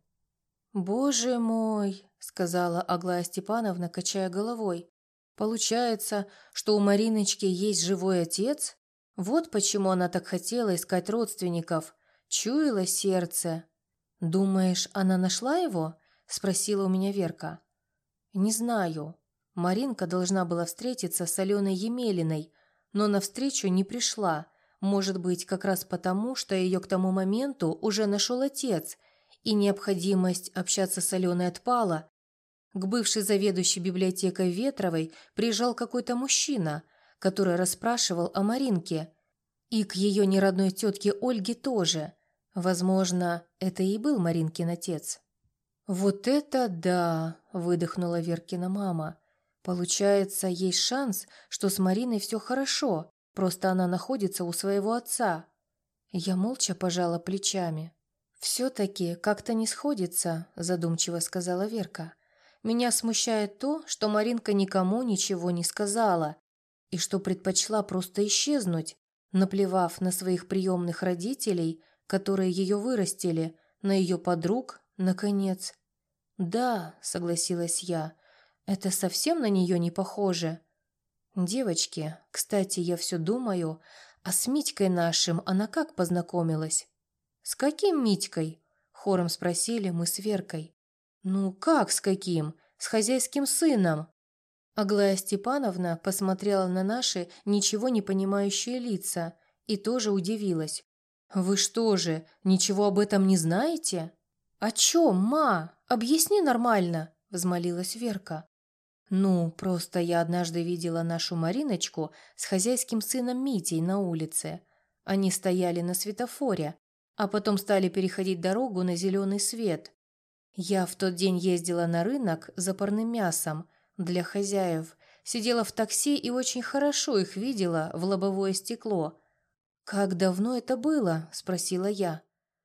«Боже мой», — сказала Аглая Степановна, качая головой. «Получается, что у Мариночки есть живой отец? Вот почему она так хотела искать родственников. Чуяло сердце». «Думаешь, она нашла его?» — спросила у меня Верка. «Не знаю. Маринка должна была встретиться с Аленой Емелиной, но навстречу не пришла. Может быть, как раз потому, что ее к тому моменту уже нашел отец, и необходимость общаться с Аленой отпала. К бывшей заведующей библиотекой Ветровой приезжал какой-то мужчина, который расспрашивал о Маринке. И к ее неродной тетке Ольге тоже. Возможно, это и был Маринкин отец». «Вот это да!» – выдохнула Веркина мама. «Получается, есть шанс, что с Мариной все хорошо, просто она находится у своего отца». Я молча пожала плечами. «Все-таки как-то не сходится», – задумчиво сказала Верка. «Меня смущает то, что Маринка никому ничего не сказала и что предпочла просто исчезнуть, наплевав на своих приемных родителей, которые ее вырастили, на ее подруг, наконец». «Да», — согласилась я, — «это совсем на нее не похоже». «Девочки, кстати, я все думаю, а с Митькой нашим она как познакомилась?» «С каким Митькой?» — хором спросили мы с Веркой. «Ну как с каким? С хозяйским сыном». Аглая Степановна посмотрела на наши ничего не понимающие лица и тоже удивилась. «Вы что же, ничего об этом не знаете?» «О чем, ма? Объясни нормально», – взмолилась Верка. Ну, просто я однажды видела нашу Мариночку с хозяйским сыном Митей на улице. Они стояли на светофоре, а потом стали переходить дорогу на зеленый свет. Я в тот день ездила на рынок за парным мясом для хозяев, сидела в такси и очень хорошо их видела в лобовое стекло. «Как давно это было?» – спросила я.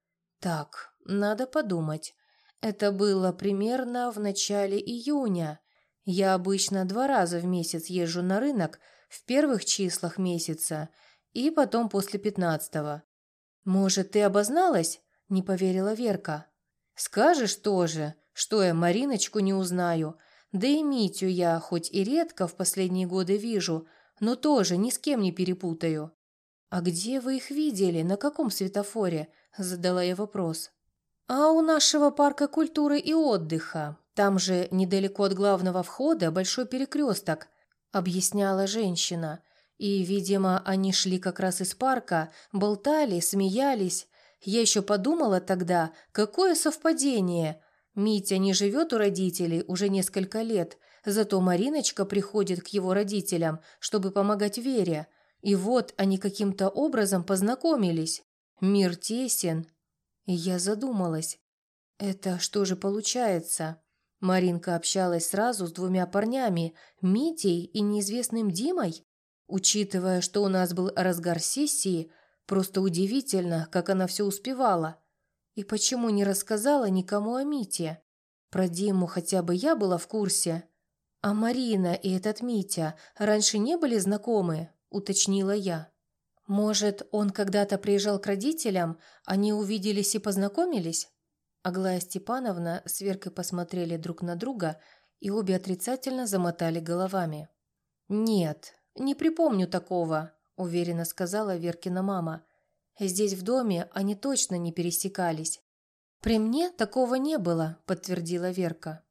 «Так, надо подумать. Это было примерно в начале июня. Я обычно 2 раза в месяц езжу на рынок, в первых числах месяца и потом после 15-го. Может, ты обозналась?» – не поверила Верка. «Скажешь тоже, что я Мариночку не узнаю. Да и Митю я хоть и редко в последние годы вижу, но тоже ни с кем не перепутаю». «А где вы их видели? На каком светофоре?» – задала я вопрос. «А у нашего парка культуры и отдыха. Там же недалеко от главного входа большой перекресток», – объясняла женщина. И, видимо, они шли как раз из парка, болтали, смеялись. Я еще подумала тогда, какое совпадение. Митя не живет у родителей уже несколько лет, зато Мариночка приходит к его родителям, чтобы помогать Вере. И вот они каким-то образом познакомились. Мир тесен. И я задумалась. Это что же получается? Маринка общалась сразу с 2 парнями, Митей и неизвестным Димой? Учитывая, что у нас был разгар сессии, просто удивительно, как она все успевала. И почему не рассказала никому о Мите? Про Диму хотя бы я была в курсе. А Марина и этот Митя раньше не были знакомы, уточнила я. Может, он когда-то приезжал к родителям, они увиделись и познакомились? Аглая Степановна с Веркой посмотрели друг на друга и обе отрицательно замотали головами. «Нет, не припомню такого», – уверенно сказала Веркина мама. «Здесь в доме они точно не пересекались». «При мне такого не было», – подтвердила Верка.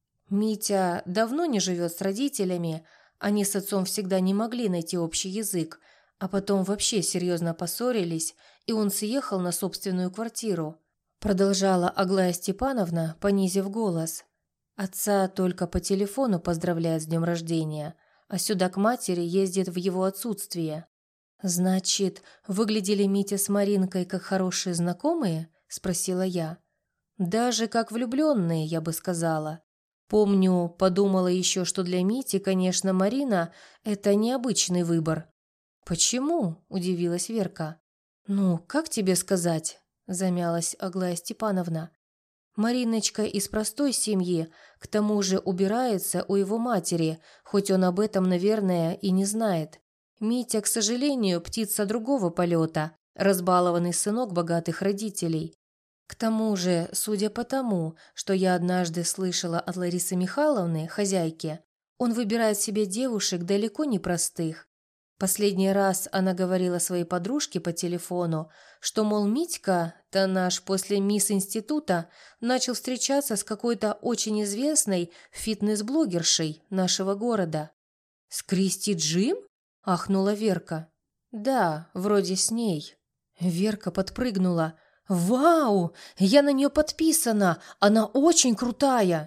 «Митя давно не живет с родителями, они с отцом всегда не могли найти общий язык, а потом вообще серьезно поссорились, и он съехал на собственную квартиру», – продолжала Аглая Степановна, понизив голос. «Отца только по телефону поздравляют с днем рождения, а сюда к матери ездит в его отсутствие». «Значит, выглядели Митя с Маринкой как хорошие знакомые?» – спросила я. «Даже как влюбленные, я бы сказала. Помню, подумала еще, что для Мити, конечно, Марина – это необычный выбор». «Почему?» – удивилась Верка. «Ну, как тебе сказать?» – замялась Аглая Степановна. «Мариночка из простой семьи, к тому же убирается у его матери, хоть он об этом, наверное, и не знает. Митя, к сожалению, птица другого полета, разбалованный сынок богатых родителей. К тому же, судя по тому, что я однажды слышала от Ларисы Михайловны, хозяйки, он выбирает себе девушек далеко не простых. Последний раз она говорила своей подружке по телефону, что, мол, Митька-то наш после мисс-института начал встречаться с какой-то очень известной фитнес-блогершей нашего города. «С Кристи Джим?» – ахнула Верка. «Да, вроде с ней». Верка подпрыгнула. «Вау! Я на нее подписана! Она очень крутая!»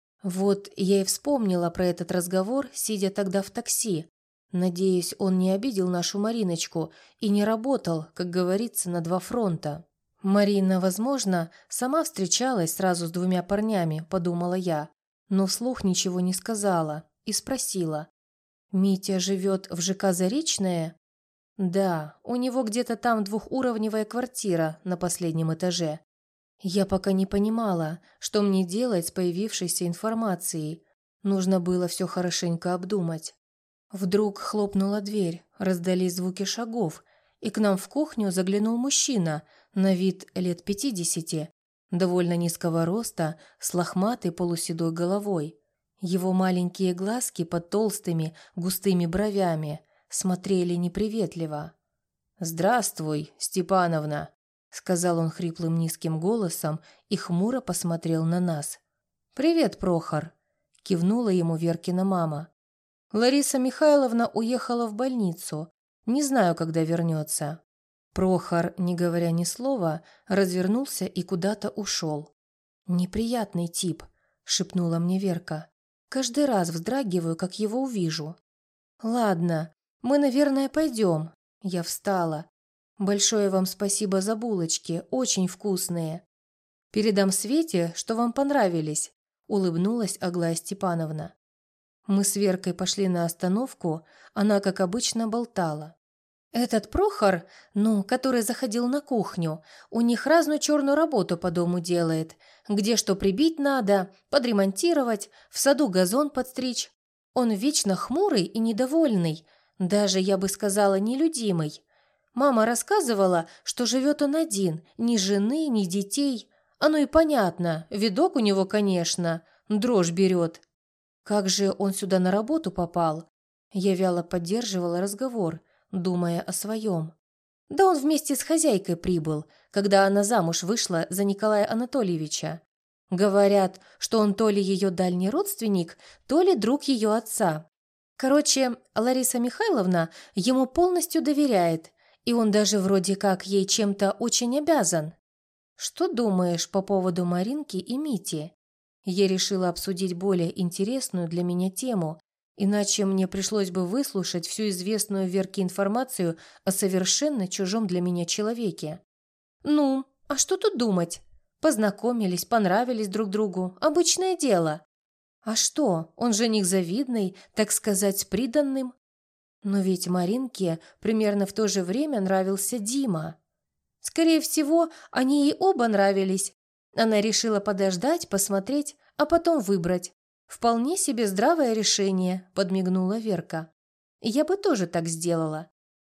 Вот я и вспомнила про этот разговор, сидя тогда в такси. Надеюсь, он не обидел нашу Мариночку и не работал, как говорится, на 2 фронта. Марина, возможно, сама встречалась сразу с 2 парнями, подумала я, но вслух ничего не сказала и спросила. «Митя живет в ЖК «Заречное»?» «Да, у него где-то там 2-уровневая квартира на последнем этаже». Я пока не понимала, что мне делать с появившейся информацией. Нужно было все хорошенько обдумать. Вдруг хлопнула дверь, раздались звуки шагов, и к нам в кухню заглянул мужчина, на вид лет 50, довольно низкого роста, с лохматой полуседой головой. Его маленькие глазки под толстыми густыми бровями смотрели неприветливо. «Здравствуй, Степановна», — сказал он хриплым низким голосом и хмуро посмотрел на нас. «Привет, Прохор», — кивнула ему Веркина мама. «Лариса Михайловна уехала в больницу. Не знаю, когда вернется». Прохор, не говоря ни слова, развернулся и куда-то ушел. «Неприятный тип», — шепнула мне Верка. Каждый раз вздрагиваю, как его увижу. «Ладно, мы, наверное, пойдем». Я встала. «Большое вам спасибо за булочки, очень вкусные». «Передам Свете, что вам понравились», — улыбнулась Аглая Степановна. Мы с Веркой пошли на остановку, она, как обычно, болтала. «Этот Прохор, который заходил на кухню, у них разную черную работу по дому делает, где что прибить надо, подремонтировать, в саду газон подстричь. Он вечно хмурый и недовольный, даже, я бы сказала, нелюдимый. Мама рассказывала, что живет он один, ни жены, ни детей. Оно и понятно, видок у него, конечно, дрожь берет. Как же он сюда на работу попал?» Я вяло поддерживала разговор, думая о своем. Да он вместе с хозяйкой прибыл, когда она замуж вышла за Николая Анатольевича. Говорят, что он то ли ее дальний родственник, то ли друг ее отца. Короче, Лариса Михайловна ему полностью доверяет, и он даже вроде как ей чем-то очень обязан. Что думаешь по поводу Маринки и Мити? Я решила обсудить более интересную для меня тему, иначе мне пришлось бы выслушать всю известную Верке информацию о совершенно чужом для меня человеке. Ну, а что тут думать? Познакомились, понравились друг другу. Обычное дело. А что, он жених завидный, так сказать, с приданным? Но ведь Маринке примерно в то же время нравился Дима. Скорее всего, они ей оба нравились. Она решила подождать, посмотреть, а потом выбрать. «Вполне себе здравое решение», – подмигнула Верка. «Я бы тоже так сделала».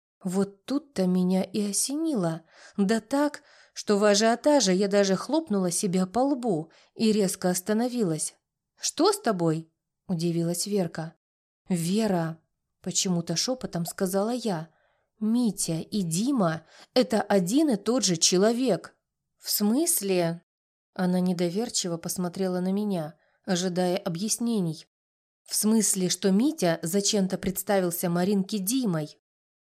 Вот тут-то меня и осенило. Да так, что в ажиотаже я даже хлопнула себя по лбу и резко остановилась. «Что с тобой?» – удивилась Верка. «Вера», – почему-то шепотом сказала я. «Митя и Дима – это один и тот же человек». «В смысле?» Она недоверчиво посмотрела на меня, ожидая объяснений. «В смысле, что Митя зачем-то представился Маринке Димой?»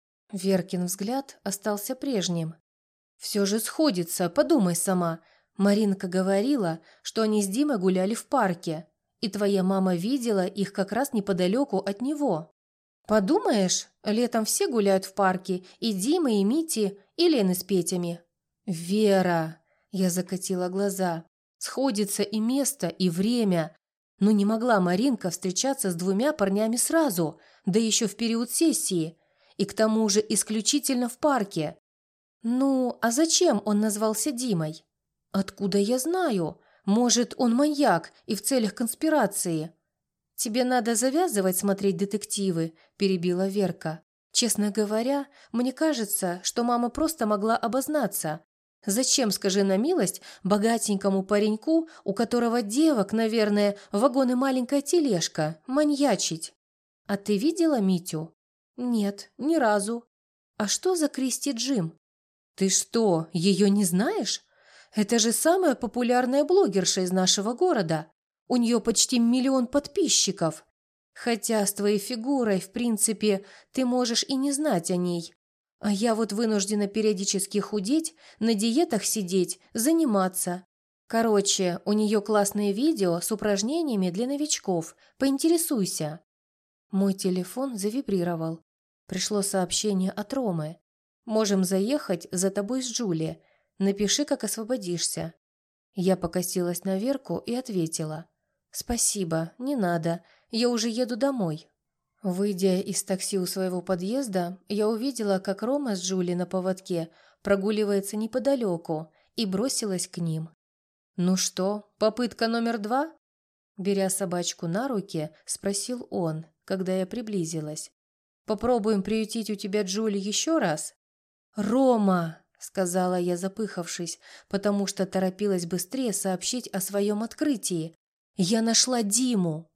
Веркин взгляд остался прежним. «Все же сходится, подумай сама. Маринка говорила, что они с Димой гуляли в парке, и твоя мама видела их как раз неподалеку от него. Подумаешь, летом все гуляют в парке, и Дима, и Мити, и Лены с Петями». «Вера!» – я закатила глаза. «Сходится и место, и время. Но не могла Маринка встречаться с двумя парнями сразу, да еще в период сессии, и к тому же исключительно в парке. Ну, а зачем он назвался Димой? Откуда я знаю? Может, он маньяк и в целях конспирации?» «Тебе надо завязывать смотреть детективы», – перебила Верка. «Честно говоря, мне кажется, что мама просто могла обознаться. Зачем, скажи на милость, богатенькому пареньку, у которого девок, наверное, вагон и маленькая тележка, маньячить? А ты видела Митю?» «Нет, ни разу». «А что за Кристи Джим?» «Ты что, ее не знаешь? Это же самая популярная блогерша из нашего города. У нее почти 1 миллион подписчиков. Хотя с твоей фигурой, в принципе, ты можешь и не знать о ней. А я вот вынуждена периодически худеть, на диетах сидеть, заниматься. Короче, у нее классные видео с упражнениями для новичков. Поинтересуйся». Мой телефон завибрировал. Пришло сообщение от Ромы. «Можем заехать за тобой с Джули. Напиши, как освободишься». Я покосилась на Верку и ответила: «Спасибо, не надо, я уже еду домой». Выйдя из такси у своего подъезда, я увидела, как Рома с Джули на поводке прогуливается неподалеку, и бросилась к ним. «Ну что, попытка номер 2?» Беря собачку на руки, спросил он, когда я приблизилась. «Попробуем приютить у тебя Джули еще раз?» «Рома!» – сказала я, запыхавшись, потому что торопилась быстрее сообщить о своем открытии. «Я нашла Диму!»